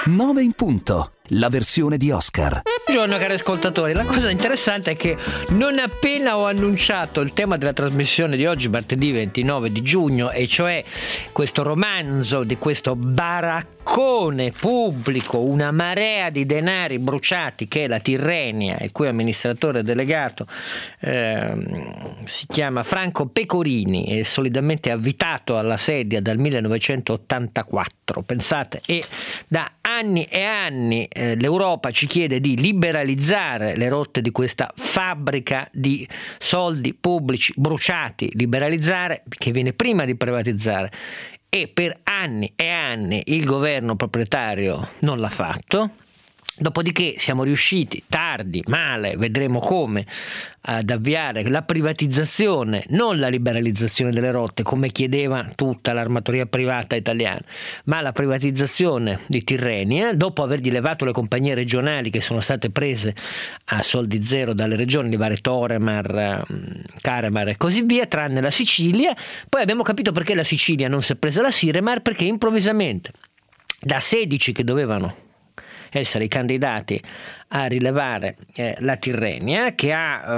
9 in punto, la versione di Oscar. Buongiorno cari ascoltatori, la cosa interessante è che non appena ho annunciato il tema della trasmissione di oggi, martedì 29 di giugno, e cioè questo romanzo di questo baraccone pubblico, una marea di denari bruciati che è la Tirrenia, il cui amministratore delegato si chiama Franco Pecorini, è solidamente avvitato alla sedia dal 1984, pensate, e da anni e anni l'Europa ci chiede di liberalizzare le rotte di questa fabbrica di soldi pubblici bruciati, liberalizzare che viene prima di privatizzare, e per anni e anni il governo proprietario non l'ha fatto. Dopodiché siamo riusciti, tardi, male, vedremo come, ad avviare la privatizzazione, non la liberalizzazione delle rotte come chiedeva tutta l'armatoria privata italiana, ma la privatizzazione di Tirrenia, dopo avergli levato le compagnie regionali che sono state prese a soldi zero dalle regioni, di varie Toremar, Caremar e così via, tranne la Sicilia. Poi abbiamo capito perché la Sicilia non si è presa la Siremar, perché improvvisamente da 16 che dovevano essere i candidati a rilevare la Tirrenia, che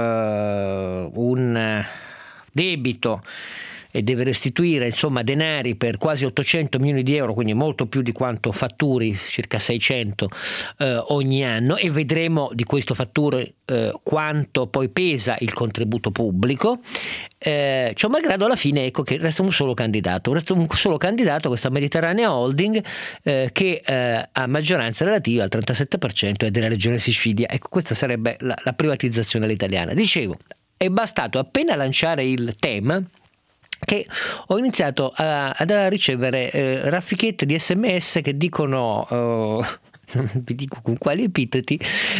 ha un debito e deve restituire denari per quasi 800 milioni di euro, quindi molto più di quanto fatturi, circa 600 ogni anno, e vedremo di questo fattore quanto poi pesa il contributo pubblico. Ciò malgrado, alla fine ecco che resta un solo candidato, questa Mediterranea Holding, che ha maggioranza relativa al 37% è della regione Sicilia. Ecco, questa sarebbe la privatizzazione all'italiana. Dicevo, è bastato appena lanciare il tema che ho iniziato ad ricevere raffichette di SMS che dicono non vi dico con quali epiteti,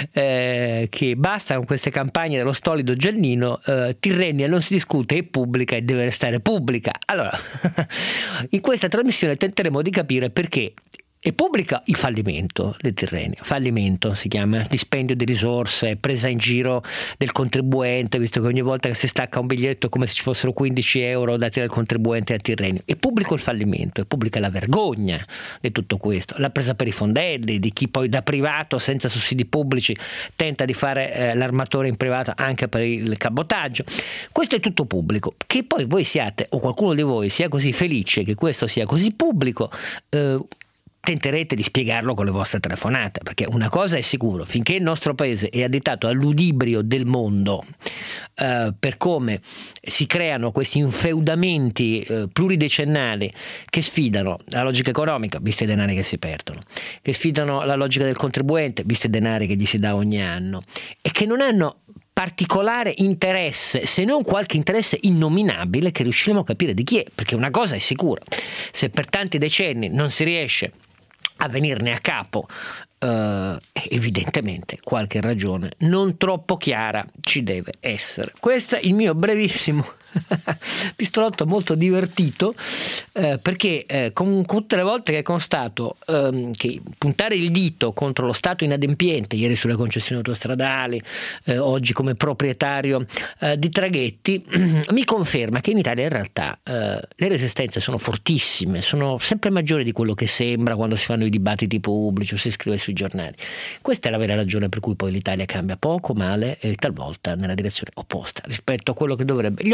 che basta con queste campagne dello stolido Giannino, Tirrenia non si discute, è pubblica e deve restare pubblica. Allora in questa trasmissione tenteremo di capire perché è pubblica il fallimento del Tirrenia. Fallimento si chiama, dispendio di risorse, presa in giro del contribuente, visto che ogni volta che si stacca un biglietto è come se ci fossero 15 euro dati dal contribuente a Tirrenia. È pubblico il fallimento, è pubblica la vergogna di tutto questo, la presa per i fondelli di chi poi da privato senza sussidi pubblici tenta di fare l'armatore in privato anche per il cabotaggio. Questo è tutto pubblico. Che poi voi siate, o qualcuno di voi sia così felice che questo sia così pubblico, tenterete di spiegarlo con le vostre telefonate, perché una cosa è sicuro: finché il nostro paese è additato al ludibrio del mondo per come si creano questi infeudamenti pluridecennali che sfidano la logica economica, visti i denari che si perdono, che sfidano la logica del contribuente, visti i denari che gli si dà ogni anno, e che non hanno particolare interesse, se non qualche interesse innominabile che riusciremo a capire di chi è, perché una cosa è sicura: se per tanti decenni non si riesce a venirne a capo, evidentemente qualche ragione non troppo chiara ci deve essere. Questo è il mio brevissimo pistolotto molto divertito, perché con tutte le volte che constato che puntare il dito contro lo Stato inadempiente, ieri sulle concessioni autostradali, oggi come proprietario di traghetti, mi conferma che in Italia in realtà le resistenze sono fortissime, sono sempre maggiori di quello che sembra quando si fanno i dibattiti pubblici o si scrive sui giornali. Questa è la vera ragione per cui poi l'Italia cambia poco, male e talvolta nella direzione opposta rispetto a quello che dovrebbe.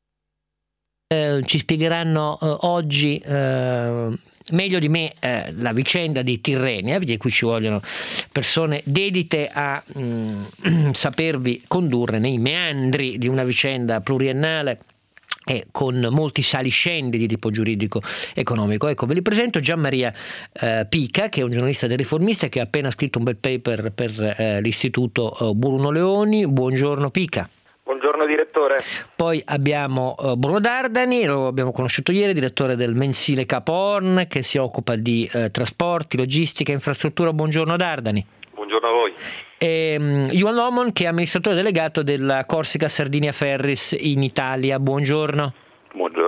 Ci spiegheranno oggi meglio di me la vicenda di Tirrenia, di cui ci vogliono persone dedite a sapervi condurre nei meandri di una vicenda pluriennale e con molti saliscendi di tipo giuridico economico. Ecco, ve li presento: Gianmaria Pica, che è un giornalista del Riformista che ha appena scritto un bel paper per l'istituto Bruno Leoni. Buongiorno Pica. Buongiorno direttore. Poi abbiamo Bruno Dardani, lo abbiamo conosciuto ieri, direttore del mensile Capo Horn, che si occupa di trasporti, logistica e infrastruttura. Buongiorno Dardani. Buongiorno a voi. E Johan Lomon, che è amministratore delegato della Corsica Sardinia Ferries in Italia. Buongiorno. Buongiorno.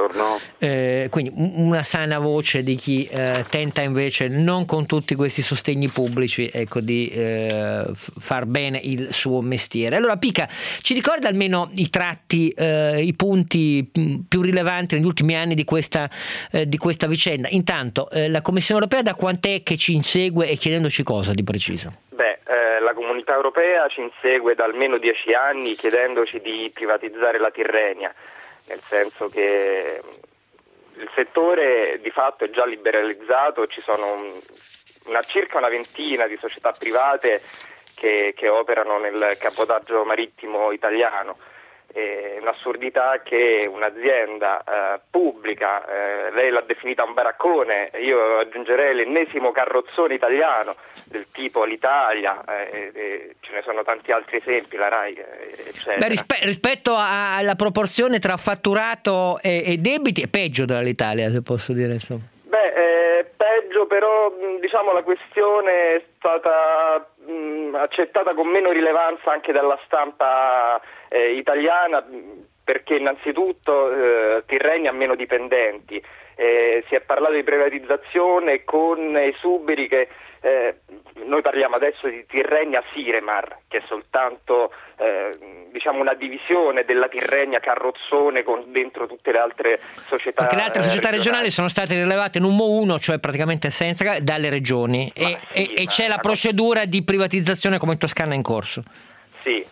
buongiorno. Quindi una sana voce di chi tenta invece, non con tutti questi sostegni pubblici, ecco, di far bene il suo mestiere. Allora Pica, ci ricorda almeno i tratti, i punti più rilevanti negli ultimi anni di questa vicenda. Intanto la Commissione europea da quant'è che ci insegue e chiedendoci cosa di preciso? La Comunità Europea ci insegue da almeno 10 anni chiedendoci di privatizzare la Tirrenia, nel senso che il settore di fatto è già liberalizzato, ci sono circa una ventina di società private che operano nel cabotaggio marittimo italiano. È un'assurdità che un'azienda pubblica, lei l'ha definita un baraccone, io aggiungerei l'ennesimo carrozzone italiano del tipo l'Italia, ce ne sono tanti altri esempi, la RAI, eccetera. Rispetto alla proporzione tra fatturato e debiti è peggio dell'Italia, se posso dire, insomma. Peggio, però diciamo la questione è stata accettata con meno rilevanza anche dalla stampa italiana, perché innanzitutto Tirrenia ha meno dipendenti, si è parlato di privatizzazione con esuberi che noi parliamo adesso di Tirrenia Siremar, che è soltanto una divisione della Tirrenia Carrozzone con dentro tutte le altre società. Perché le altre società regionali sono state rilevate in un MO1, cioè praticamente senza, dalle regioni, e c'è la procedura di privatizzazione come in Toscana in corso. Sì,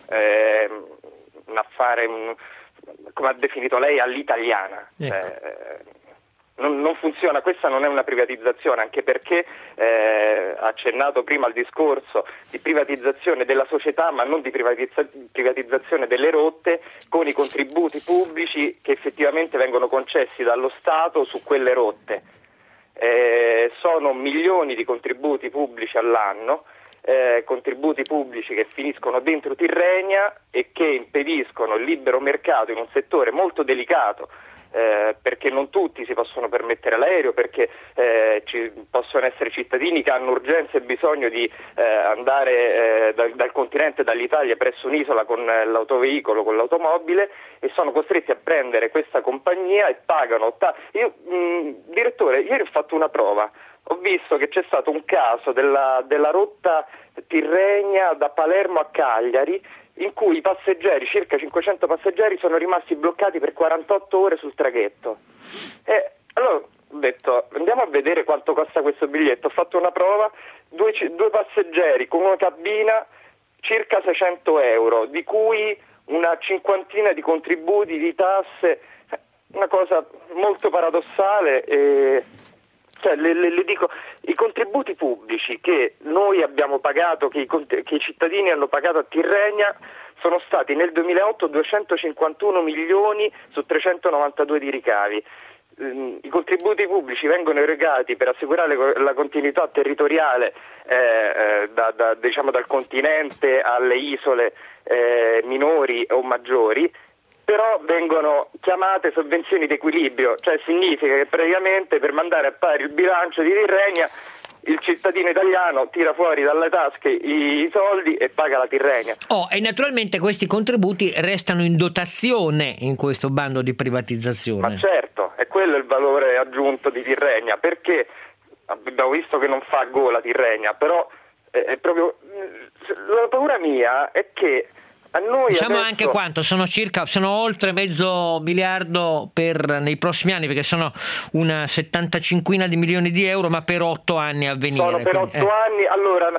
un affare, come ha definito lei, all'italiana. Ecco. Non funziona, questa non è una privatizzazione, anche perché ha accennato prima al discorso di privatizzazione della società, ma non di privatizzazione delle rotte, con i contributi pubblici che effettivamente vengono concessi dallo Stato su quelle rotte. Sono milioni di contributi pubblici all'anno, contributi pubblici che finiscono dentro Tirrenia e che impediscono il libero mercato in un settore molto delicato, perché non tutti si possono permettere l'aereo, perché ci possono essere cittadini che hanno urgenza e bisogno di andare dal continente, dall'Italia presso un'isola con l'autoveicolo, con l'automobile, e sono costretti a prendere questa compagnia e pagano. Direttore, ieri ho fatto una prova, ho visto che c'è stato un caso della rotta Tirrenia da Palermo a Cagliari, in cui i passeggeri, circa 500 passeggeri, sono rimasti bloccati per 48 ore sul traghetto. E allora ho detto, andiamo a vedere quanto costa questo biglietto. Ho fatto una prova, due passeggeri con una cabina, circa 600 euro, di cui una cinquantina di contributi, di tasse, una cosa molto paradossale. Le dico, i contributi pubblici che noi abbiamo pagato, che i cittadini hanno pagato a Tirrenia, sono stati nel 2008 251 milioni su 392 di ricavi. I contributi pubblici vengono erogati per assicurare la continuità territoriale dal continente alle isole minori o maggiori, però vengono chiamate sovvenzioni d'equilibrio, cioè significa che praticamente per mandare a pari il bilancio di Tirrenia il cittadino italiano tira fuori dalle tasche i soldi e paga la Tirrenia. E naturalmente questi contributi restano in dotazione in questo bando di privatizzazione. Ma certo, è quello il valore aggiunto di Tirrenia, perché abbiamo visto che non fa gola Tirrenia, però è proprio la paura mia è che a noi diciamo adesso... anche quanto sono oltre $500 miliardi nei prossimi anni, perché sono una 75 di milioni di euro, ma per 8 anni a venire. Sono per 8 anni. Allora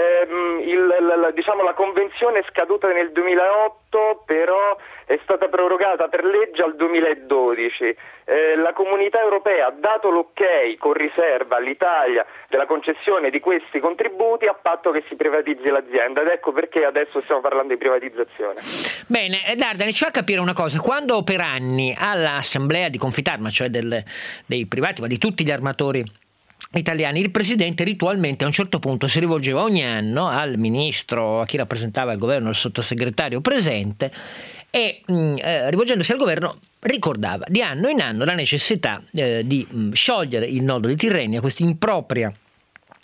la convenzione è scaduta nel 2008, però è stata prorogata per legge al 2012. La Comunità Europea ha dato l'ok con riserva all'Italia della concessione di questi contributi a patto che si privatizzi l'azienda, ed ecco perché adesso stiamo parlando di privatizzazione. Bene, Dardani, ci fa capire una cosa: quando per anni all'assemblea di Confitarma, cioè dei privati, ma di tutti gli armatori italiani, il presidente ritualmente a un certo punto si rivolgeva ogni anno al ministro, a chi rappresentava il governo, al sottosegretario presente, e rivolgendosi al governo ricordava di anno in anno la necessità di sciogliere il nodo di Tirrenia, questa impropria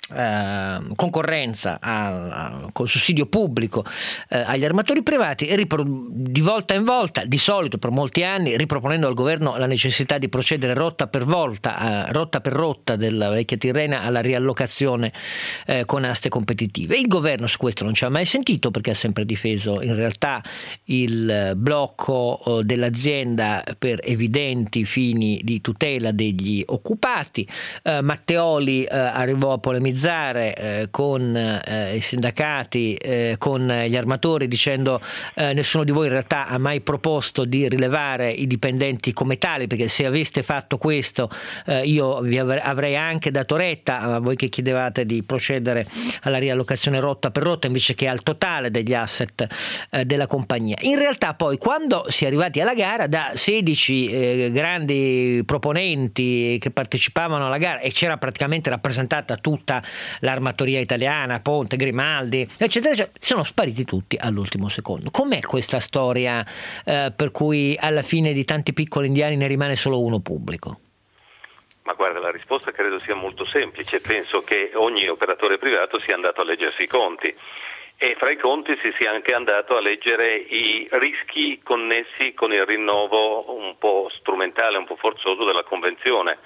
concorrenza col sussidio pubblico agli armatori privati, di volta in volta, di solito per molti anni, riproponendo al governo la necessità di procedere rotta per rotta della vecchia Tirrenia alla riallocazione con aste competitive. Il governo su questo non ci ha mai sentito, perché ha sempre difeso in realtà il blocco dell'azienda per evidenti fini di tutela degli occupati. Matteoli arrivò a polemizzare con i sindacati, con gli armatori, dicendo nessuno di voi in realtà ha mai proposto di rilevare i dipendenti come tali, perché se aveste fatto questo io vi avrei anche dato retta a voi che chiedevate di procedere alla riallocazione rotta per rotta invece che al totale degli asset della compagnia. In realtà poi, quando si è arrivati alla gara, da 16 grandi proponenti che partecipavano alla gara, e c'era praticamente rappresentata tutta l'armatoria italiana, Ponte, Grimaldi, eccetera, eccetera, sono spariti tutti all'ultimo secondo. Com'è questa storia per cui alla fine di tanti piccoli indiani ne rimane solo uno pubblico? Ma guarda, la risposta credo sia molto semplice. Penso che ogni operatore privato sia andato a leggersi i conti, e fra i conti si sia anche andato a leggere i rischi connessi con il rinnovo un po' strumentale, un po' forzoso della Convenzione,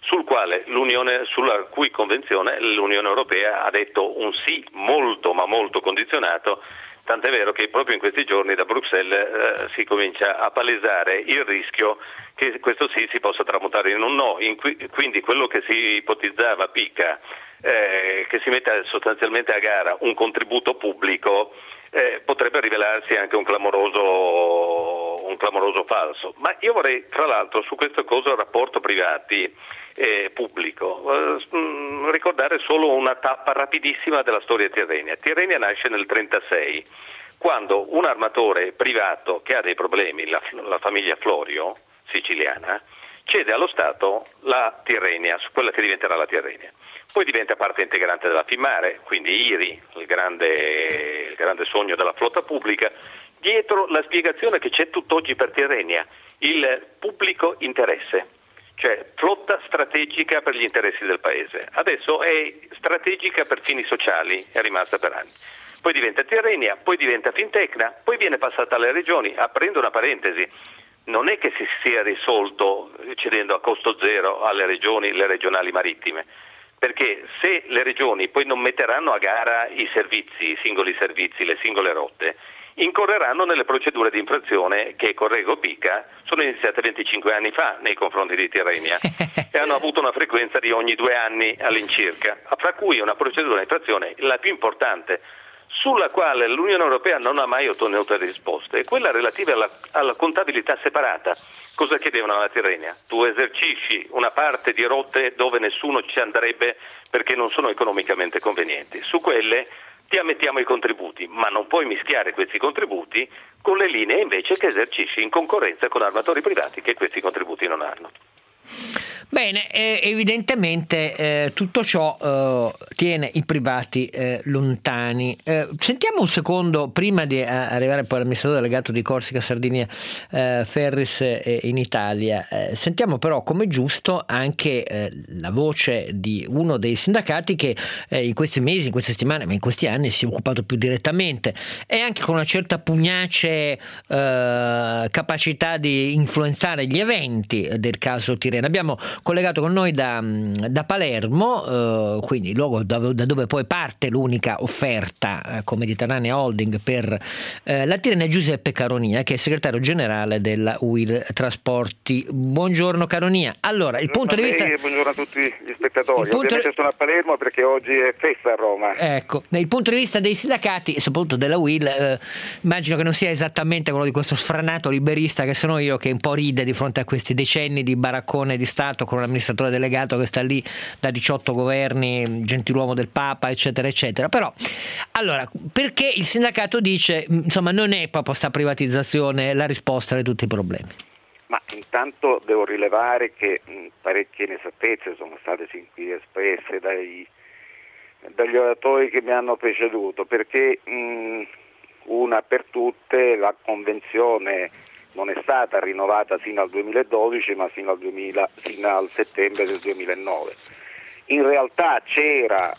sulla cui convenzione l'Unione Europea ha detto un sì molto ma molto condizionato, tant'è vero che proprio in questi giorni da Bruxelles si comincia a palesare il rischio che questo sì si possa tramutare in un no. Quindi quello che si ipotizzava Pica, che si mette sostanzialmente a gara un contributo pubblico, potrebbe rivelarsi anche un clamoroso falso. Ma io vorrei, tra l'altro, su questa cosa rapporto privati pubblico, ricordare solo una tappa rapidissima della storia tirrenia. Tirrenia nasce nel 1936, quando un armatore privato che ha dei problemi, la famiglia Florio, siciliana, cede allo Stato la Tirrenia, quella che diventerà la Tirrenia. Poi diventa parte integrante della Fimmare, quindi IRI, il grande sogno della flotta pubblica, dietro la spiegazione che c'è tutt'oggi per Tirrenia, il pubblico interesse, cioè flotta strategica per gli interessi del paese. Adesso è strategica per fini sociali, è rimasta per anni. Poi diventa Tirrenia, poi diventa Fintecna, poi viene passata alle regioni. Aprendo una parentesi, non è che si sia risolto cedendo a costo zero alle regioni, le regionali marittime, perché se le regioni poi non metteranno a gara i singoli servizi, le singole rotte, incorreranno nelle procedure di infrazione che, correggo Pica, sono iniziate 25 anni fa nei confronti di Tirrenia e hanno avuto una frequenza di ogni 2 anni all'incirca, fra cui una procedura di infrazione, la più importante, sulla quale l'Unione Europea non ha mai ottenuto risposte, è quella relativa alla contabilità separata. Cosa chiedevano alla Tirrenia? Tu esercisci una parte di rotte dove nessuno ci andrebbe perché non sono economicamente convenienti. Su quelle ti ammettiamo i contributi, ma non puoi mischiare questi contributi con le linee invece che esercisci in concorrenza con armatori privati che questi contributi non hanno. Bene, evidentemente tutto ciò tiene i privati lontani. Sentiamo un secondo, prima di arrivare poi all'amministratore delegato di Corsica Sardinia Ferris in Italia, sentiamo però come giusto anche la voce di uno dei sindacati che in questi mesi, in queste settimane, ma in questi anni si è occupato più direttamente e anche con una certa pugnace capacità di influenzare gli eventi del caso Tirrenia. Abbiamo collegato con noi da Palermo, quindi il luogo da dove poi parte l'unica offerta come Mediterranea Holding per la Tirrenia, Giuseppe Caronia, che è segretario generale della UIL Trasporti. Buongiorno Caronia. Allora, il punto di vista... Buongiorno a tutti gli spettatori. Ovviamente sono a Palermo perché oggi è festa a Roma. Ecco, il punto di vista dei sindacati e soprattutto della UIL, immagino che non sia esattamente quello di questo sfrenato liberista che sono io, che un po' ride di fronte a questi decenni di baraccone di Stato con un amministratore delegato che sta lì da 18 governi, gentiluomo del Papa, eccetera eccetera. Però allora, perché il sindacato dice insomma non è proprio sta privatizzazione la risposta a tutti i problemi? Ma intanto devo rilevare che parecchie inesattezze sono state sin qui espresse dagli oratori che mi hanno preceduto, perché una per tutte la convenzione non è stata rinnovata fino al 2012 ma fino al settembre del 2009. In realtà c'era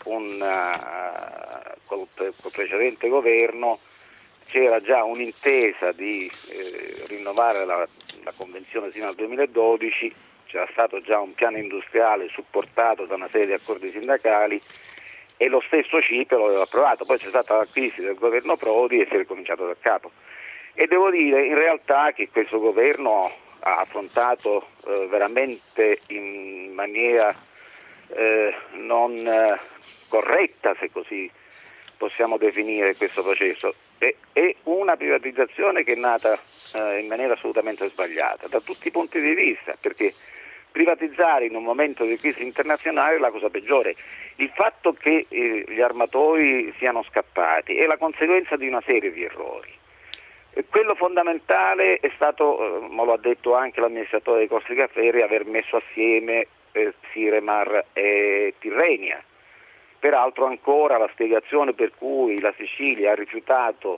col precedente governo c'era già un'intesa di rinnovare la convenzione sino al 2012, c'era stato già un piano industriale supportato da una serie di accordi sindacali e lo stesso CIPE lo aveva approvato. Poi c'è stata la crisi del governo Prodi e si è ricominciato da capo. E devo dire in realtà che questo governo ha affrontato veramente in maniera non corretta, se così possiamo definire questo processo. È una privatizzazione che è nata in maniera assolutamente sbagliata da tutti i punti di vista, perché privatizzare in un momento di crisi internazionale è la cosa peggiore. Il fatto che gli armatori siano scappati è la conseguenza di una serie di errori. Quello fondamentale è stato, ma lo ha detto anche l'amministratore dei Corsica Ferry, aver messo assieme Siremar e Tirrenia. Peraltro ancora la spiegazione per cui la Sicilia ha rifiutato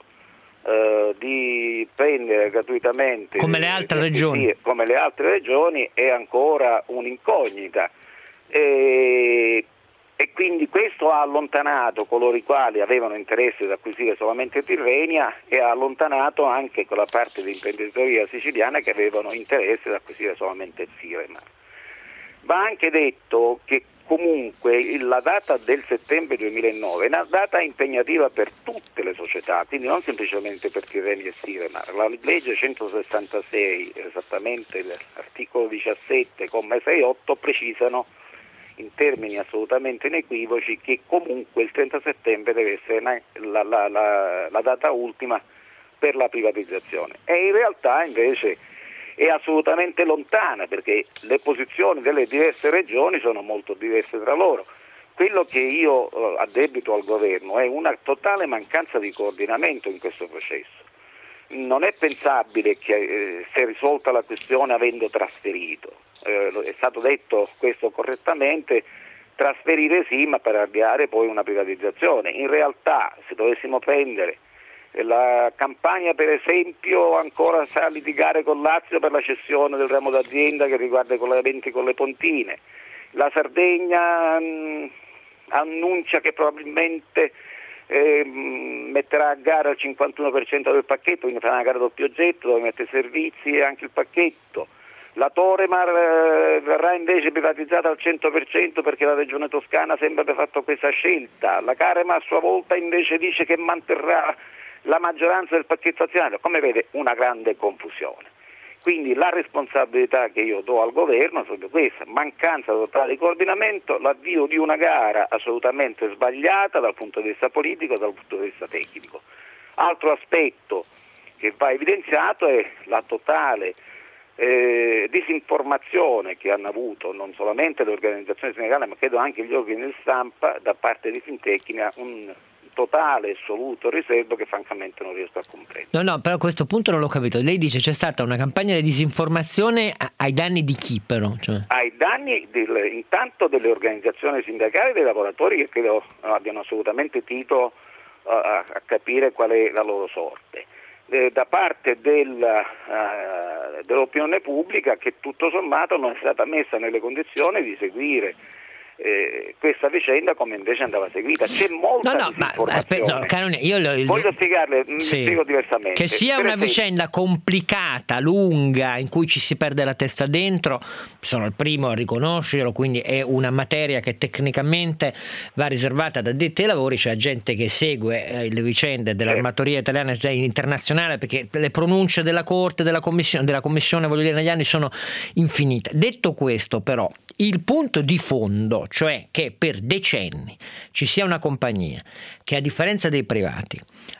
di prendere gratuitamente come le altre regioni, come le altre regioni è ancora un'incognita e quindi questo ha allontanato coloro i quali avevano interesse ad acquisire solamente Tirrenia e ha allontanato anche quella parte di imprenditoria siciliana che avevano interesse ad acquisire solamente Siremar. Va anche detto che comunque la data del settembre 2009 è una data impegnativa per tutte le società, quindi non semplicemente per Tirrenia e Siremar. La legge 166, esattamente l'articolo 17, comma 6-8, precisano in termini assolutamente inequivoci che comunque il 30 settembre deve essere la data ultima per la privatizzazione. E in realtà invece è assolutamente lontana, perché le posizioni delle diverse regioni sono molto diverse tra loro. Quello che io addebito al governo è una totale mancanza di coordinamento in questo processo. Non è pensabile che si è risolta la questione avendo trasferito, è stato detto questo correttamente, trasferire sì, ma per avviare poi una privatizzazione. In realtà, se dovessimo prendere la Campania, per esempio, ancora sta a litigare con Lazio per la cessione del ramo d'azienda che riguarda i collegamenti con le Pontine. La Sardegna annuncia che probabilmente metterà a gara il 51% del pacchetto, quindi farà una gara doppio oggetto dove mette servizi e anche il pacchetto. La Toremar verrà invece privatizzata al 100% perché la regione Toscana sembra aver fatto questa scelta. La Carema a sua volta invece dice che manterrà la maggioranza del pacchetto azionario. Come vede, una grande confusione. Quindi la responsabilità che io do al governo è proprio questa: mancanza totale di coordinamento, l'avvio di una gara assolutamente sbagliata dal punto di vista politico e dal punto di vista tecnico. Altro aspetto che va evidenziato è la totale disinformazione che hanno avuto non solamente le organizzazioni sindacali ma credo anche gli organi di stampa da parte di Fintecnia, un totale assoluto riservo che francamente non riesco a comprendere. No, però a questo punto non l'ho capito. Lei dice c'è stata una campagna di disinformazione ai danni di chi però? Ai danni intanto delle organizzazioni sindacali e dei lavoratori che credo abbiano assolutamente titolo a capire qual è la loro sorte. Da parte dell'opinione pubblica che tutto sommato non è stata messa nelle condizioni di seguire questa vicenda come invece andava seguita. C'è molta disinformazione. Canone, voglio spiegarle, mi spiego diversamente. Che sia una vicenda complicata, lunga, in cui ci si perde la testa dentro, sono il primo a riconoscerlo, quindi è una materia che tecnicamente va riservata ad addetti ai lavori, cioè gente che segue le vicende dell'armatoria italiana e internazionale, perché le pronunce della Corte, della Commissione voglio dire negli anni sono infinite. Detto questo, però, il punto di fondo, cioè che per decenni ci sia una compagnia che a differenza dei privati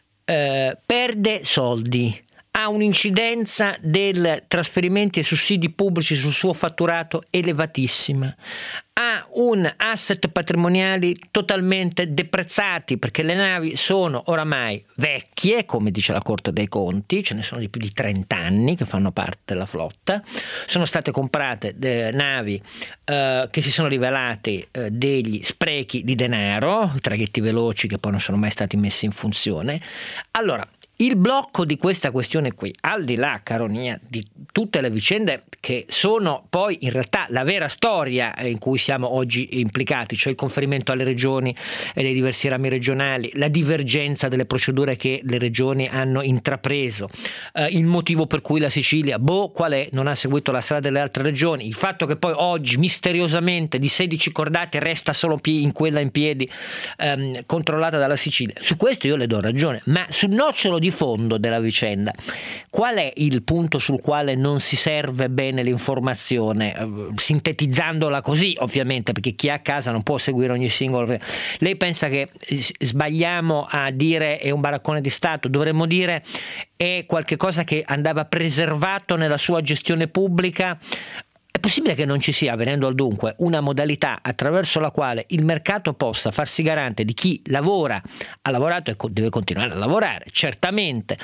perde soldi, ha un'incidenza del trasferimenti e sussidi pubblici sul suo fatturato elevatissima, ha un asset patrimoniali totalmente deprezzati perché le navi sono oramai vecchie, come dice la Corte dei Conti, ce ne sono di più di 30 anni che fanno parte della flotta, sono state comprate navi che si sono rivelate degli sprechi di denaro, i traghetti veloci che poi non sono mai stati messi in funzione. Allora, Il blocco di questa questione qui, al di là, caro Nia, di tutte le vicende che sono poi in realtà la vera storia in cui siamo oggi implicati, cioè il conferimento alle regioni e dei diversi rami regionali, la divergenza delle procedure che le regioni hanno intrapreso, il motivo per cui la Sicilia, qual è, non ha seguito la strada delle altre regioni, il fatto che poi oggi misteriosamente di 16 cordate resta solo quella in piedi controllata dalla Sicilia. Su questo io le do ragione, ma sul nocciolo di fondo della vicenda, qual è il punto sul quale non si serve bene l'informazione, sintetizzandola così ovviamente, perché chi è a casa non può seguire ogni singolo. Lei pensa che sbagliamo a dire è un baraccone di Stato? Dovremmo dire è qualche cosa che andava preservato nella sua gestione pubblica? È possibile che non ci sia, venendo al dunque, una modalità attraverso la quale il mercato possa farsi garante di chi lavora, ha lavorato e deve continuare a lavorare, certamente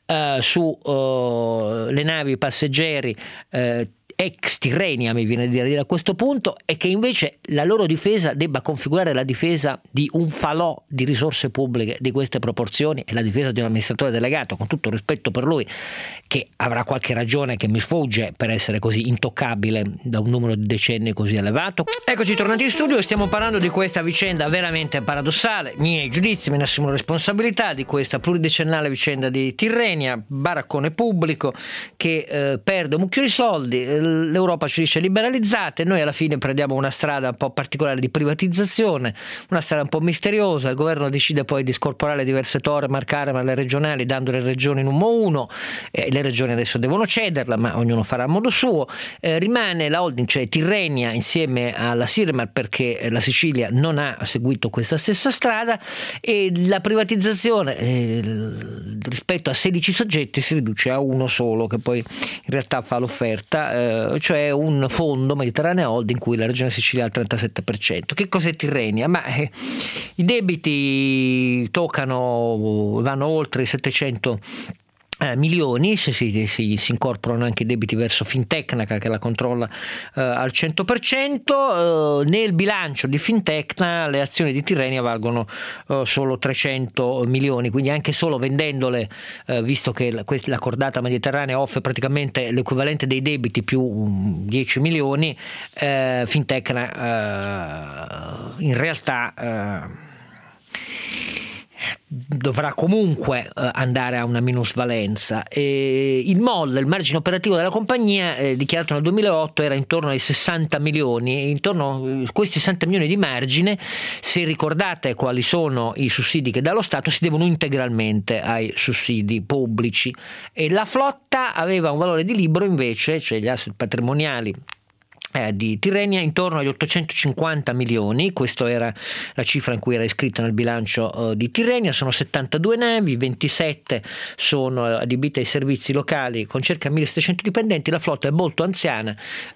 su le navi passeggeri ex Tirrenia, mi viene da dire a questo punto, e che invece la loro difesa debba configurare la difesa di un falò di risorse pubbliche di queste proporzioni e la difesa di un amministratore delegato, con tutto il rispetto per lui, che avrà qualche ragione che mi sfugge per essere così intoccabile da un numero di decenni così elevato. Eccoci tornati in studio e stiamo parlando di questa vicenda veramente paradossale, miei giudizi, me ne assumo responsabilità, di questa pluridecennale vicenda di Tirrenia, baraccone pubblico che perde un mucchio di soldi. L'Europa ci dice liberalizzate, noi alla fine prendiamo una strada un po' particolare di privatizzazione, una strada un po' misteriosa, il governo decide poi di scorporare diverse tore, marcare le regionali, dando le regioni numero 1, le regioni adesso devono cederla, ma ognuno farà a modo suo, rimane la holding, cioè Tirrenia, insieme alla Siremar, perché la Sicilia non ha seguito questa stessa strada, e la privatizzazione rispetto a 16 soggetti si riduce a uno solo, che poi in realtà fa l'offerta, cioè un fondo Mediterranea Holding in cui la regione Sicilia ha il 37%. Che cos'è Tirrenia? Ma i debiti vanno oltre i 700 milioni, si incorporano anche i debiti verso Fintecna che la controlla al 100%. Nel bilancio di Fintecna le azioni di Tirrenia valgono solo 300 milioni, quindi anche solo vendendole, visto che la cordata mediterranea offre praticamente l'equivalente dei debiti più 10 milioni, Fintecna in realtà dovrà comunque andare a una minusvalenza. Il MOL, il margine operativo della compagnia, dichiarato nel 2008, era intorno ai 60 milioni. Intorno a questi 60 milioni di margine, se ricordate quali sono i sussidi che dà lo Stato, si devono integralmente ai sussidi pubblici, e la flotta aveva un valore di libro invece, cioè gli asset patrimoniali di Tirrenia, intorno agli 850 milioni. Questa era la cifra in cui era iscritta nel bilancio di Tirrenia. Sono 72 navi, 27 sono adibite ai servizi locali con circa 1700 dipendenti. La flotta è molto anziana,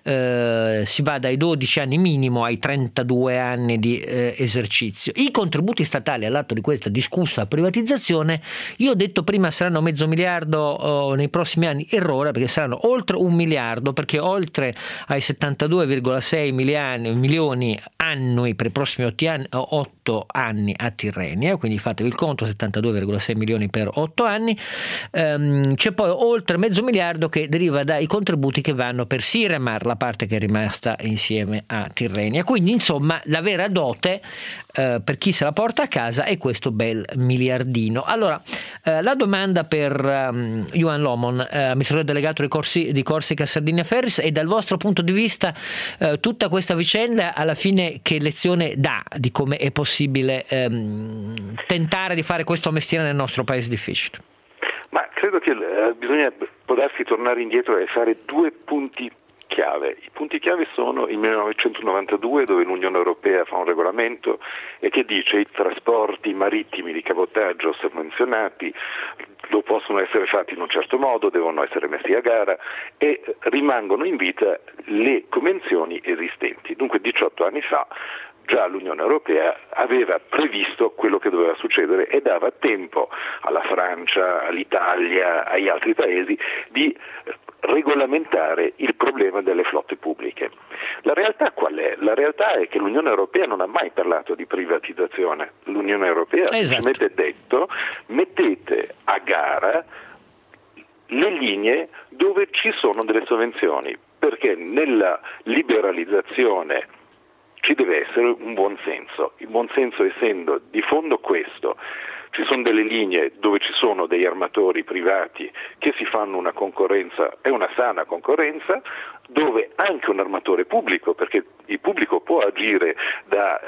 si va dai 12 anni minimo ai 32 anni di esercizio. I contributi statali all'atto di questa discussa privatizzazione, io ho detto prima saranno $500 milioni nei prossimi anni, errore, perché saranno oltre $1 miliardo, perché oltre ai 72,6 milioni annui per i prossimi 8 anni a Tirrenia, quindi fatevi il conto, 72,6 milioni per 8 anni, c'è poi oltre $500 milioni che deriva dai contributi che vanno per Siremar, la parte che è rimasta insieme a Tirrenia. Quindi insomma la vera dote per chi se la porta a casa è questo bel miliardino. Allora la domanda per Johan Lomon, amministratore delegato di Corsica Sardinia Ferries, e dal vostro punto di vista tutta questa vicenda alla fine che lezione dà di come è possibile tentare di fare questo mestiere nel nostro paese difficile? Ma credo che bisogna potersi tornare indietro e fare due punti chiave. I punti chiave sono il 1992, dove l'Unione Europea fa un regolamento e che dice i trasporti marittimi di cabotaggio sovvenzionati lo possono essere fatti in un certo modo, devono essere messi a gara e rimangono in vita le convenzioni esistenti. Dunque 18 anni fa già l'Unione Europea aveva previsto quello che doveva succedere e dava tempo alla Francia, all'Italia, agli altri paesi di regolamentare il problema delle flotte pubbliche. La realtà qual è? La realtà è che l'Unione Europea non ha mai parlato di privatizzazione. L'Unione Europea ha semplicemente detto: mettete a gara le linee dove ci sono delle sovvenzioni, perché nella liberalizzazione ci deve essere un buon senso. Il buon senso essendo di fondo questo: ci sono delle linee dove ci sono degli armatori privati che si fanno una concorrenza, è una sana concorrenza, dove anche un armatore pubblico, perché il pubblico può agire da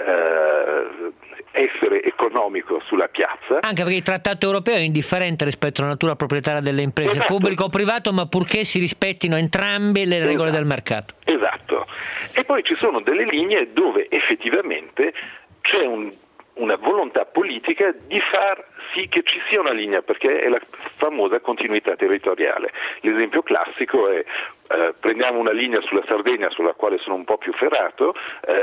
essere economico sulla piazza. Anche perché il trattato europeo è indifferente rispetto alla natura proprietaria delle imprese, esatto, pubblico o privato, ma purché si rispettino entrambe le regole del mercato. Esatto. E poi ci sono delle linee dove effettivamente c'è una volontà politica di far sì che ci sia una linea, perché è la famosa continuità territoriale. L'esempio classico è prendiamo una linea sulla Sardegna, sulla quale sono un po' più ferrato,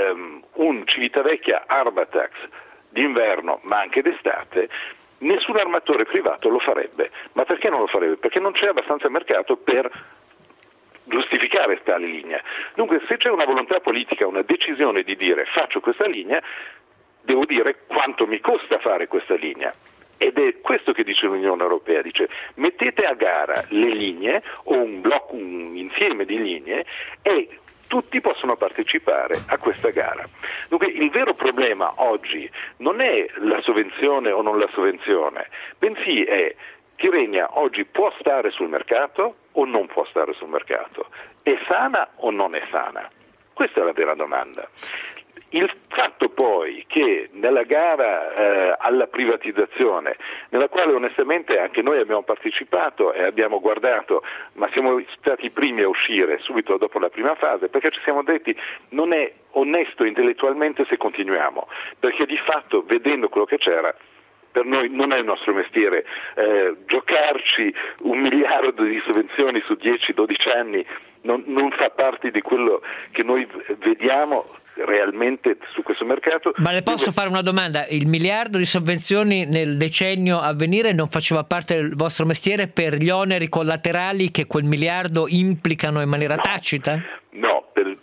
un Civitavecchia Arbatax d'inverno ma anche d'estate. Nessun armatore privato lo farebbe. Ma perché non lo farebbe? Perché non c'è abbastanza mercato per giustificare tale linea. Dunque, se c'è una volontà politica, una decisione di dire faccio questa linea, devo dire quanto mi costa fare questa linea. Ed è questo che dice l'Unione Europea, dice mettete a gara le linee o un insieme di linee e tutti possono partecipare a questa gara. Dunque il vero problema oggi non è la sovvenzione o non la sovvenzione, bensì è: Tirrenia oggi può stare sul mercato o non può stare sul mercato? È sana o non è sana? Questa è la vera domanda. Il fatto poi che nella gara alla privatizzazione, nella quale onestamente anche noi abbiamo partecipato e abbiamo guardato, ma siamo stati i primi a uscire subito dopo la prima fase, perché ci siamo detti non è onesto intellettualmente se continuiamo, perché di fatto vedendo quello che c'era, per noi non è il nostro mestiere giocarci 1 miliardo di sovvenzioni su 10-12 anni, non fa parte di quello che noi vediamo realmente su questo mercato. Ma le posso fare una domanda? Il 1 miliardo di sovvenzioni nel decennio a venire non faceva parte del vostro mestiere per gli oneri collaterali che quel 1 miliardo implicano in maniera tacita? No,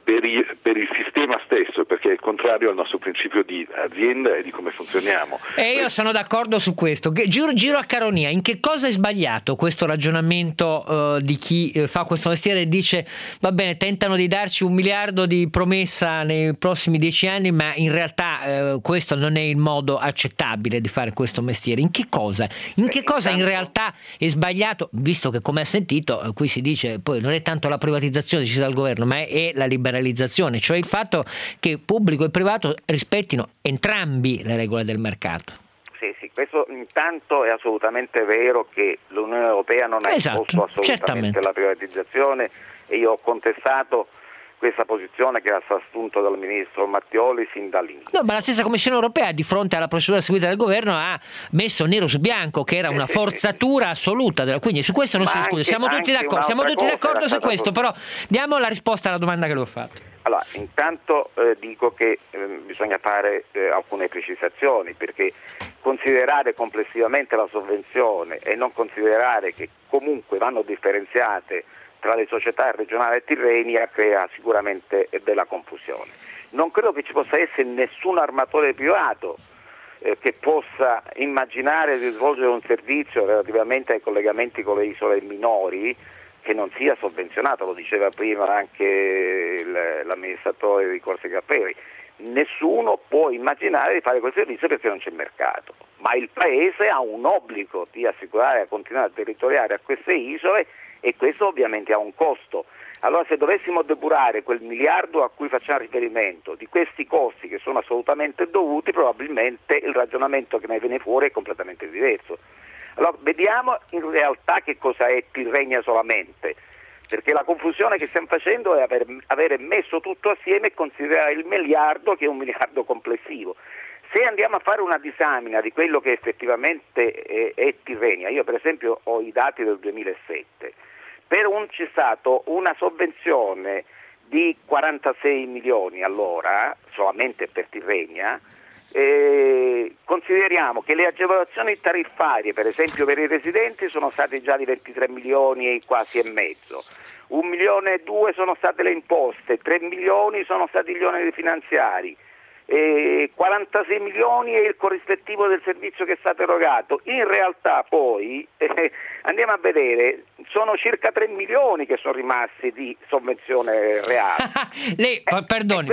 per il sistema stesso, perché è il contrario al nostro principio di azienda e di come funzioniamo. E io sono d'accordo su questo. Giro a Caronia, in che cosa è sbagliato questo ragionamento di chi fa questo mestiere e dice va bene, tentano di darci 1 miliardo di promessa nei prossimi 10 anni, ma in realtà questo non è il modo accettabile di fare questo mestiere? In che cosa in realtà è sbagliato, visto che, come ha sentito, qui si dice poi non è tanto la privatizzazione decisa dal governo, ma è la liberalizzazione, cioè il fatto che pubblico e privato rispettino entrambi le regole del mercato. Sì, questo intanto è assolutamente vero che l'Unione Europea non ha imposto assolutamente la privatizzazione, e io ho contestato questa posizione che era stata assunta dal ministro Mattioli sin dall'inizio. No, ma la stessa Commissione Europea, di fronte alla procedura seguita dal governo, ha messo nero su bianco che era una forzatura assoluta quindi su questo non si discute. Siamo tutti d'accordo su questo, però diamo la risposta alla domanda che le ho fatto. Allora, intanto dico che bisogna fare alcune precisazioni, perché considerare complessivamente la sovvenzione e non considerare che comunque vanno differenziate tra le società regionali e Tirrenia crea sicuramente della confusione. Non credo che ci possa essere nessun armatore privato che possa immaginare di svolgere un servizio relativamente ai collegamenti con le isole minori che non sia sovvenzionato, lo diceva prima anche l'amministratore di Corse Capperi. Nessuno può immaginare di fare quel servizio perché non c'è mercato, ma il Paese ha un obbligo di assicurare la continuità territoriale a queste isole, e questo ovviamente ha un costo. Allora, se dovessimo depurare quel 1 miliardo a cui facciamo riferimento di questi costi che sono assolutamente dovuti, probabilmente il ragionamento che ne viene fuori è completamente diverso. Allora, vediamo in realtà che cosa è Tirrenia solamente, perché la confusione che stiamo facendo è avere messo tutto assieme e considerare il 1 miliardo che è 1 miliardo complessivo. Se andiamo a fare una disamina di quello che effettivamente è Tirrenia, io per esempio ho i dati del 2007, c'è stato una sovvenzione di 46 milioni allora, solamente per Tirrenia, Consideriamo che le agevolazioni tariffarie, per esempio per i residenti, sono state già di 23 milioni e quasi e mezzo, 1,2 milioni sono state le imposte, 3 milioni sono stati gli oneri finanziari, 46 milioni è il corrispettivo del servizio che è stato erogato. In realtà poi andiamo a vedere, sono circa 3 milioni che sono rimasti di sovvenzione reale. Lei, perdoni,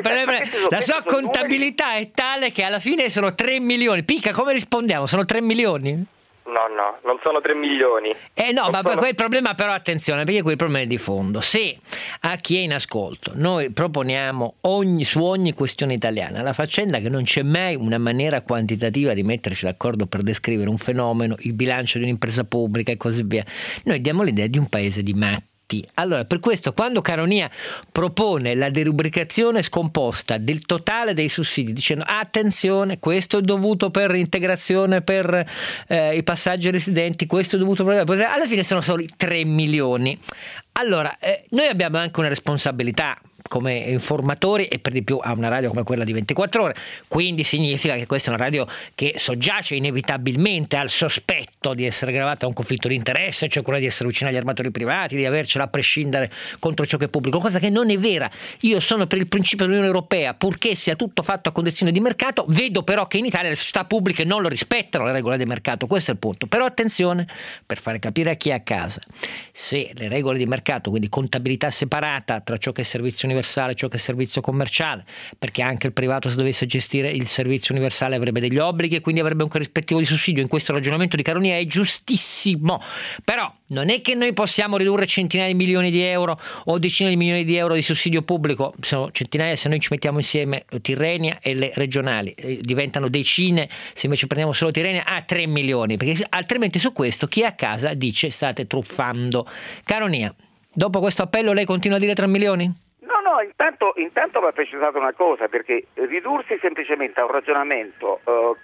la sua contabilità è tale che alla fine sono 3 milioni. Pica, come rispondiamo? Sono 3 milioni? No, non sono 3 milioni. No, ma quel problema, però attenzione, perché quel problema è di fondo. Se a chi è in ascolto noi proponiamo su ogni questione italiana la faccenda che non c'è mai una maniera quantitativa di metterci d'accordo per descrivere un fenomeno, il bilancio di un'impresa pubblica e così via, noi diamo l'idea di un paese di matti. Allora, per questo, quando Caronia propone la derubricazione scomposta del totale dei sussidi, dicendo attenzione, questo è dovuto per l'integrazione per i passaggi residenti, questo è dovuto per... alla fine sono solo 3 milioni. Allora, noi abbiamo anche una responsabilità come informatori e per di più a una radio come quella di 24 ore, quindi significa che questa è una radio che soggiace inevitabilmente al sospetto di essere gravata da un conflitto di interesse, cioè quella di essere vicino agli armatori privati, di avercela a prescindere contro ciò che è pubblico, cosa che non è vera. Io sono per il principio dell'Unione Europea, purché sia tutto fatto a condizioni di mercato. Vedo però che in Italia le società pubbliche non lo rispettano le regole di mercato, questo è il punto. Però attenzione, per fare capire a chi è a casa, se le regole di mercato, quindi contabilità separata tra ciò che è servizio universale, ciò che è servizio commerciale, perché anche il privato, se dovesse gestire il servizio universale, avrebbe degli obblighi e quindi avrebbe un corrispettivo di sussidio. In questo ragionamento di Caronia è giustissimo, però non è che noi possiamo ridurre centinaia di milioni di euro o decine di milioni di euro di sussidio pubblico, sono centinaia se noi ci mettiamo insieme Tirrenia e le regionali, diventano decine se invece prendiamo solo Tirrenia, a 3 milioni, perché altrimenti su questo chi è a casa dice state truffando. Caronia, dopo questo appello lei continua a dire 3 milioni? No, intanto va precisato una cosa, perché ridursi semplicemente a un ragionamento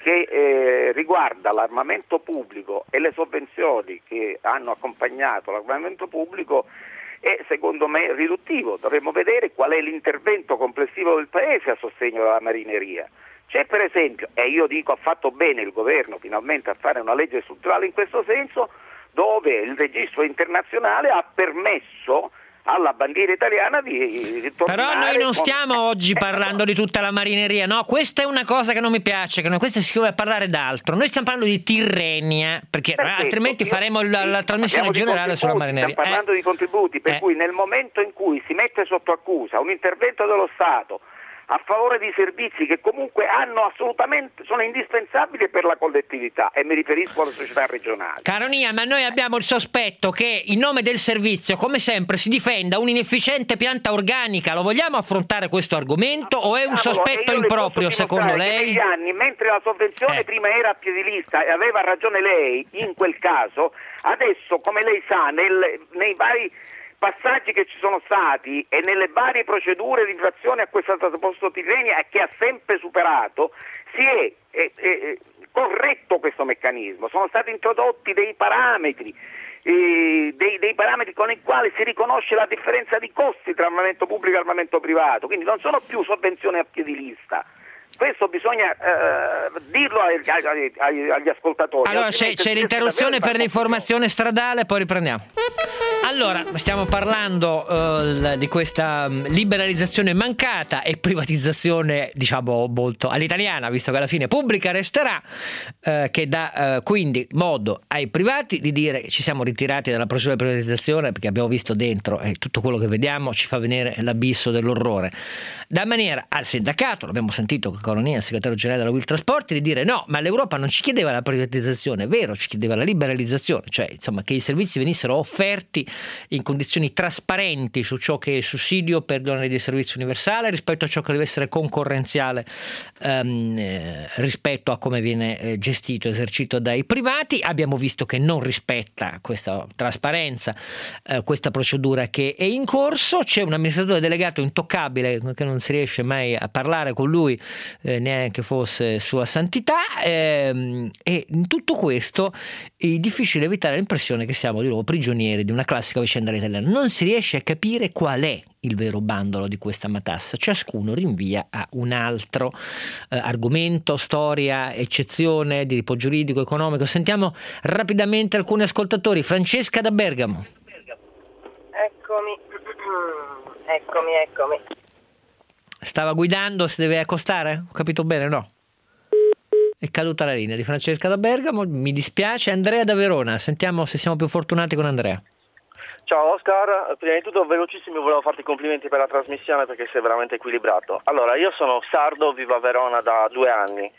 che riguarda l'armamento pubblico e le sovvenzioni che hanno accompagnato l'armamento pubblico è secondo me riduttivo. Dovremmo vedere qual è l'intervento complessivo del Paese a sostegno della marineria. C'è per esempio, e io dico ha fatto bene il governo finalmente a fare una legge strutturale in questo senso, dove il registro internazionale ha permesso alla bandiera italiana di tornare. Però noi non stiamo oggi parlando di tutta la marineria, no? Questa è una cosa che non mi piace, che questa si vuole parlare d'altro. Noi stiamo parlando di Tirrenia, perché altrimenti faremo la trasmissione generale sulla marineria. Stiamo parlando di contributi, per cui nel momento in cui si mette sotto accusa un intervento dello Stato a favore di servizi che comunque sono indispensabili per la collettività, e mi riferisco alle società regionali. Caronia, ma noi abbiamo il sospetto che in nome del servizio, come sempre, si difenda un'inefficiente pianta organica. Lo vogliamo affrontare questo argomento o è un sospetto improprio secondo lei? Negli anni, mentre la sovvenzione prima era a piedi lista e aveva ragione lei in quel caso, adesso, come lei sa, nei vari passaggi che ci sono stati e nelle varie procedure di infrazione a cui è stato posto Tirrenia e che ha sempre superato, si è corretto questo meccanismo. Sono stati introdotti dei parametri con i quali si riconosce la differenza di costi tra armamento pubblico e armamento privato, quindi non sono più sovvenzioni a piedi lista. Questo bisogna dirlo agli ascoltatori. Allora c'è l'interruzione per l'informazione stradale, poi riprendiamo. Allora, stiamo parlando di questa liberalizzazione mancata e privatizzazione, diciamo, molto all'italiana, visto che alla fine pubblica resterà, che dà quindi modo ai privati di dire che ci siamo ritirati dalla procedura di privatizzazione perché abbiamo visto dentro e tutto quello che vediamo ci fa venire l'abisso dell'orrore. Da maniera al sindacato, l'abbiamo sentito che Caronia, segretario generale della Will Trasporti, di dire no, ma l'Europa non ci chiedeva la privatizzazione, è vero, ci chiedeva la liberalizzazione, cioè insomma che i servizi venissero offerti in condizioni trasparenti su ciò che è sussidio per l'onere di servizio universale rispetto a ciò che deve essere concorrenziale rispetto a come viene gestito, esercito dai privati. Abbiamo visto che non rispetta questa trasparenza, questa procedura che è in corso. C'è un amministratore delegato intoccabile che non si riesce mai a parlare con lui, neanche fosse sua santità, e in tutto questo è difficile evitare l'impressione che siamo di nuovo prigionieri di una classica vicenda italiana. Non si riesce a capire qual è il vero bandolo di questa matassa? Ciascuno rinvia a un altro argomento, storia, eccezione di tipo giuridico, economico. Sentiamo rapidamente alcuni ascoltatori. Francesca da Bergamo. Eccomi. Stava guidando, si deve accostare? Ho capito bene, no? È caduta la linea di Francesca da Bergamo, mi dispiace. Andrea da Verona, sentiamo se siamo più fortunati con Andrea. Ciao Oscar, prima di tutto velocissimo volevo farti i complimenti per la trasmissione perché sei veramente equilibrato. Allora, io sono sardo, vivo a Verona da 2 anni.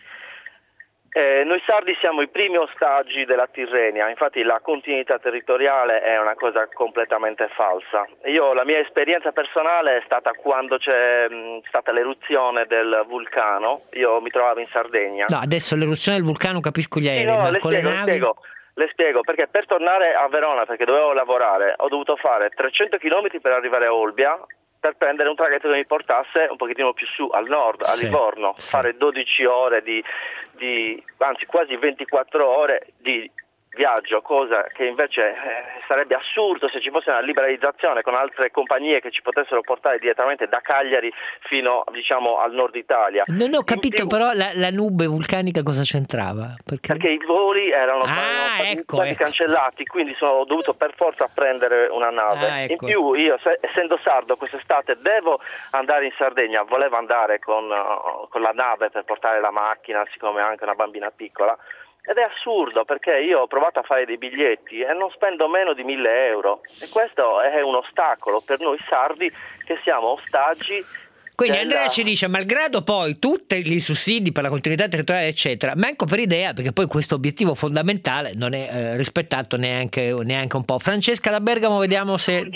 Noi sardi siamo i primi ostaggi della Tirrenia, infatti la continuità territoriale è una cosa completamente falsa. La mia esperienza personale è stata quando c'è stata l'eruzione del vulcano, io mi trovavo in Sardegna. No, adesso l'eruzione del vulcano capisco gli aerei, ma con le navi... Le spiego, perché per tornare a Verona, perché dovevo lavorare, ho dovuto fare 300 km per arrivare a Olbia, per prendere un traghetto che mi portasse un pochettino più su, al nord, a Livorno, fare 12 ore anzi quasi 24 ore di viaggio, cosa che invece sarebbe assurdo se ci fosse una liberalizzazione con altre compagnie che ci potessero portare direttamente da Cagliari fino, diciamo, al nord Italia. Non ho capito però la nube vulcanica cosa c'entrava? Perché i voli erano stati cancellati, quindi sono dovuto per forza prendere una nave. In più io, essendo sardo, quest'estate devo andare in Sardegna, volevo andare con la nave per portare la macchina, siccome ho anche una bambina piccola. Ed è assurdo perché io ho provato a fare dei biglietti e non spendo meno di 1.000 euro e questo è un ostacolo per noi sardi che siamo ostaggi. Quindi Andrea ci dice, malgrado poi tutti i sussidi per la continuità territoriale eccetera, manco per idea, perché poi questo obiettivo fondamentale non è rispettato neanche un po'. Francesca da Bergamo, vediamo se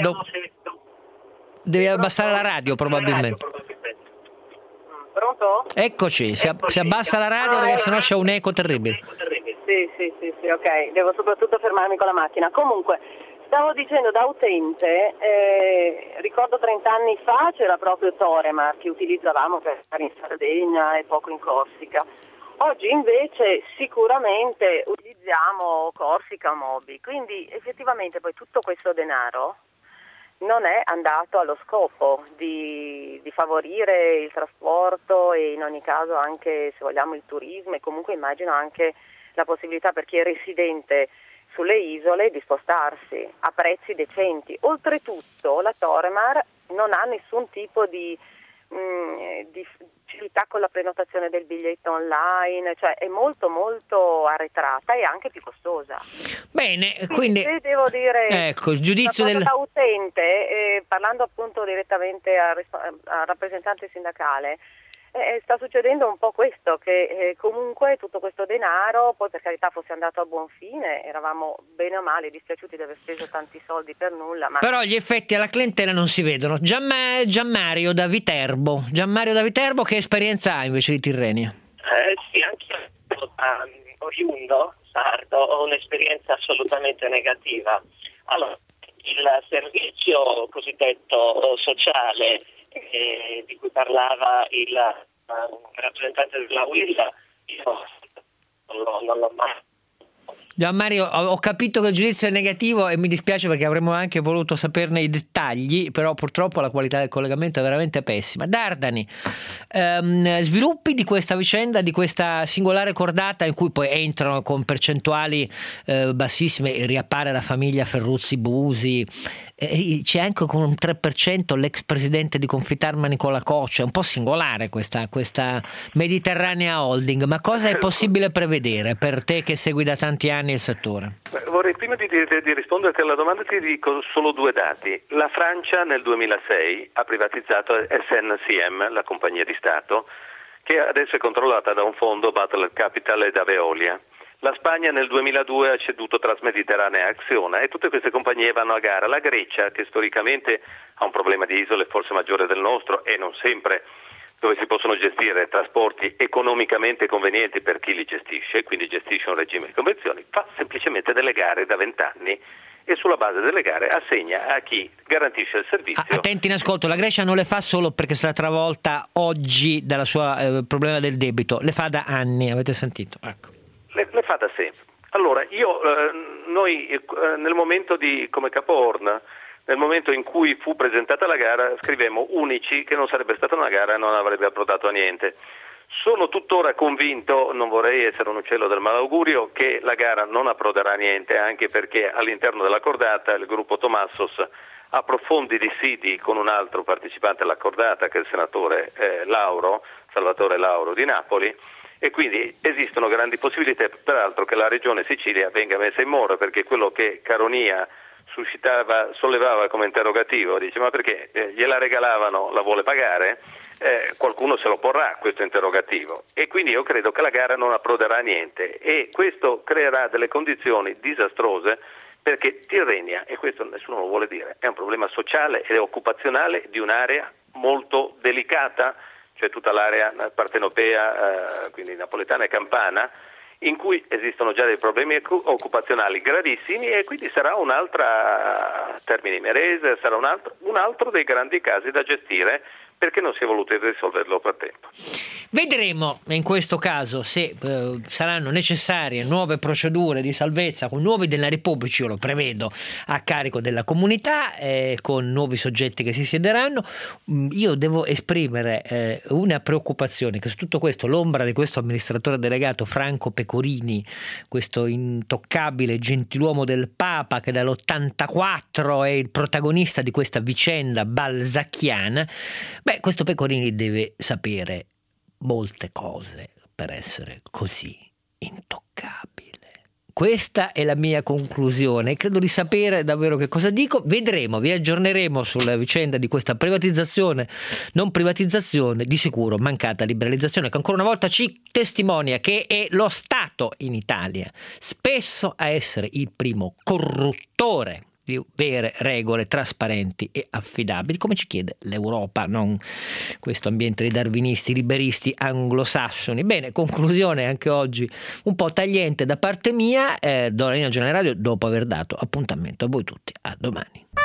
devi abbassare la radio probabilmente. Pronto? Eccoci, si abbassa la radio perché sennò c'è un eco terribile. Sì, ok, devo soprattutto fermarmi con la macchina. Comunque, stavo dicendo da utente, ricordo 30 anni fa c'era proprio Toremar che utilizzavamo per stare in Sardegna e poco in Corsica. Oggi invece sicuramente utilizziamo Corsica o Moby, quindi effettivamente poi tutto questo denaro non è andato allo scopo di favorire il trasporto e in ogni caso anche, se vogliamo, il turismo e comunque immagino anche la possibilità per chi è residente sulle isole di spostarsi a prezzi decenti. Oltretutto la Toremar non ha nessun tipo di facilità con la prenotazione del biglietto online, cioè è molto molto arretrata e anche più costosa. Bene, quindi devo dire, ecco il giudizio da utente, parlando appunto direttamente al rappresentante sindacale, sta succedendo un po' questo, che comunque tutto questo denaro, poi per carità fosse andato a buon fine, eravamo bene o male dispiaciuti di aver speso tanti soldi per nulla. Ma... Però gli effetti alla clientela non si vedono. Gianmario da Viterbo, che esperienza ha invece di Tirrenia? Sì, anche io da oriundo sardo ho un'esperienza assolutamente negativa. Allora, il servizio cosiddetto sociale di cui parlava il rappresentante della UIL, io non l'ho mai. Gianmario, ho capito che il giudizio è negativo e mi dispiace perché avremmo anche voluto saperne i dettagli, però purtroppo la qualità del collegamento è veramente pessima. Dardani, sviluppi di questa vicenda, di questa singolare cordata in cui poi entrano con percentuali bassissime, riappare la famiglia Ferruzzi-Busi, c'è anche con un 3% l'ex presidente di Confitarma Nicola Coccia. È un po' singolare questa Mediterranea Holding, ma cosa è possibile prevedere per te che segui da tanti anni il settore? Vorrei prima di risponderti alla domanda ti dico solo 2 dati. La Francia nel 2006 ha privatizzato SNCM, la compagnia di Stato, che adesso è controllata da un fondo, Butler Capital e da Veolia. La Spagna nel 2002 ha ceduto Transmediterranea Acciona e tutte queste compagnie vanno a gara. La Grecia, che storicamente ha un problema di isole forse maggiore del nostro e non sempre dove si possono gestire trasporti economicamente convenienti per chi li gestisce, quindi gestisce un regime di convenzioni, fa semplicemente delle gare da 20 anni e sulla base delle gare assegna a chi garantisce il servizio. Attenti in ascolto, la Grecia non le fa solo perché è stata travolta oggi dal suo problema del debito, le fa da anni, avete sentito? Ecco. Le fa da sempre. Allora, noi nel momento come Capo Horn nel momento in cui fu presentata la gara scrivemmo unici che non sarebbe stata una gara e non avrebbe approdato a niente. Sono tuttora convinto, non vorrei essere un uccello del malaugurio, che la gara non approderà a niente, anche perché all'interno della cordata il gruppo Tomassos ha profondi dissidi con un altro partecipante alla cordata, che è il senatore Salvatore Lauro di Napoli, e quindi esistono grandi possibilità peraltro che la regione Sicilia venga messa in mora, perché quello che Caronia sollevava come interrogativo, dice ma perché gliela regalavano, la vuole pagare? Qualcuno se lo porrà questo interrogativo, e quindi io credo che la gara non approderà a niente, e questo creerà delle condizioni disastrose, perché Tirrenia, e questo nessuno lo vuole dire, è un problema sociale ed occupazionale di un'area molto delicata, cioè tutta l'area partenopea, quindi napoletana e campana, in cui esistono già dei problemi occupazionali gravissimi, e quindi sarà un'altra, Termini Imerese, sarà un altro dei grandi casi da gestire, perché non si è voluto risolverlo per tempo. Vedremo in questo caso se saranno necessarie nuove procedure di salvezza con nuovi denari pubblici, io lo prevedo, a carico della comunità, con nuovi soggetti che si siederanno. Io devo esprimere una preoccupazione che su tutto questo l'ombra di questo amministratore delegato Franco Pecorini, questo intoccabile gentiluomo del Papa che dall'84 è il protagonista di questa vicenda balzacchiana. Questo Pecorini deve sapere molte cose per essere così intoccabile. Questa è la mia conclusione, credo di sapere davvero che cosa dico. Vedremo, vi aggiorneremo sulla vicenda di questa privatizzazione, non privatizzazione, di sicuro mancata liberalizzazione, che ancora una volta ci testimonia che è lo Stato in Italia spesso a essere il primo corruttore di vere regole trasparenti e affidabili, come ci chiede l'Europa, non questo ambiente di darwinisti, liberisti anglosassoni. Bene, conclusione anche oggi un po' tagliente da parte mia, do la linea al Giornale Radio dopo aver dato appuntamento a voi tutti. A domani.